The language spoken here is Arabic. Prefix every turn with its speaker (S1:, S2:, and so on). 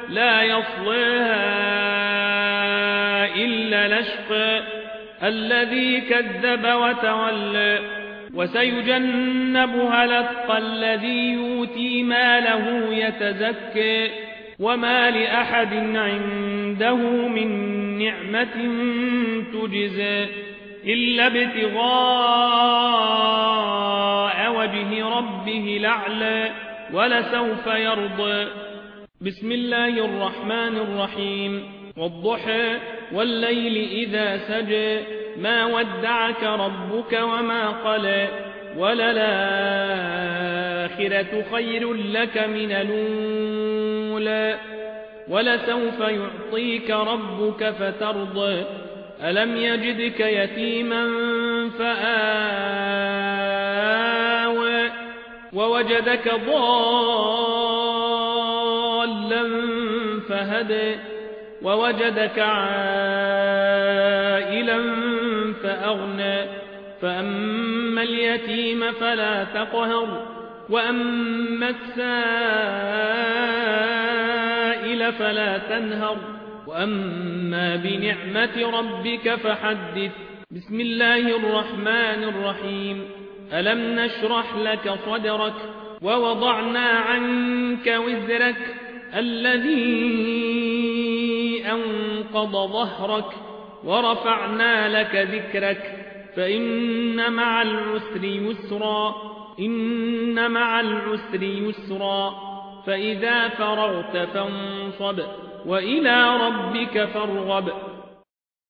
S1: لا يصليها إلا الأشقى الذي كذب وتولى وسيجنبها الأتقى الذي يؤتي ماله يتزكى وما لأحد عنده من نعمة تجزى إلا ابتغاء وجه ربه الأعلى ولسوف يرضى. بسم الله الرحمن الرحيم والضحى والليل إذا سجى ما ودعك ربك وما قلى وللآخرة خير لك من الأولى ولسوف يعطيك ربك فترضى ألم يجدك يتيما فآوى ووجدك ضالا فهدى ووجدك عائلا فأغنى فأما اليتيم فلا تقهر وأما السائل فلا تنهر وأما بنعمة ربك فحدث. بسم الله الرحمن الرحيم ألم نشرح لك صدرك ووضعنا عنك وزرك الذي أنقض ظهرك ورفعنا لك ذكرك فإن مع العسر يسرا إن مع العسر يسرا فإذا فرغت فانصب وإلى ربك فارغب.